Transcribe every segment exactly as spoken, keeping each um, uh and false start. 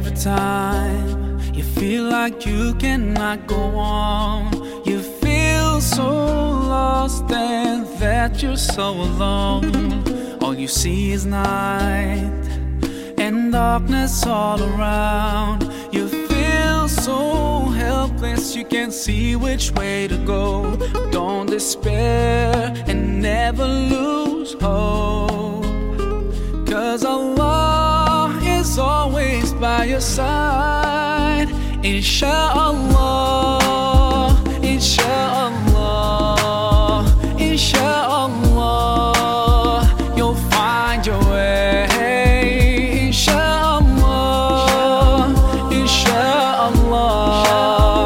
Every time you feel like you cannot go on, you feel so lost and that you're so alone. All you see is night and darkness all around. You feel so helpless, you can't see which way to go. Don't despair and never lose hope, 'cause Allah is always by your side. Insha'Allah, Insha'Allah, Insha'Allah, you'll find your way. Insha'Allah, Insha'Allah,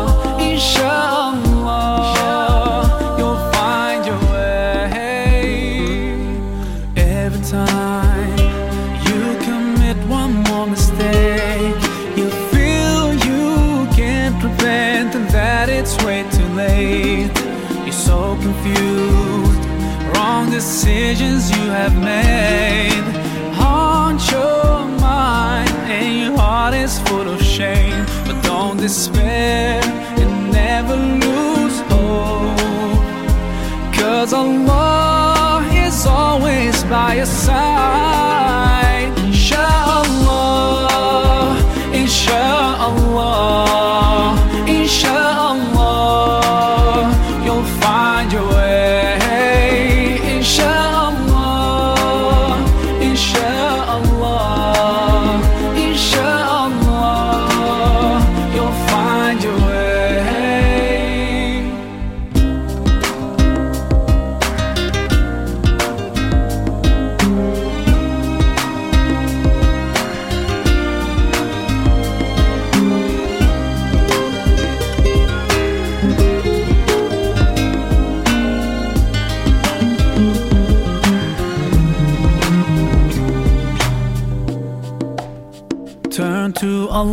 Insha'Allah, you'll find your way. Every time you commit one more mistake, you feel you can't prevent and that it's way too late. You're so confused, wrong decisions you have made haunt your mind and your heart is full of shame. But don't despair and never lose hope, 'cause Allah is always by your side. Insha'Allah, Insha'Allah, Insha'Allah, you'll find your way. Insha'Allah, Insha'Allah, Insha'Allah, you'll find your way. Turn to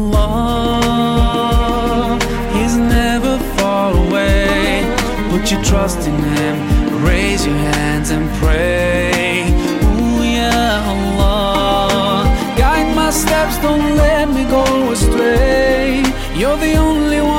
Allah, He's never far away. Put your trust in Him, raise your hands and pray. Ooh, yeah, Allah, guide my steps, don't let me go astray. You're the only one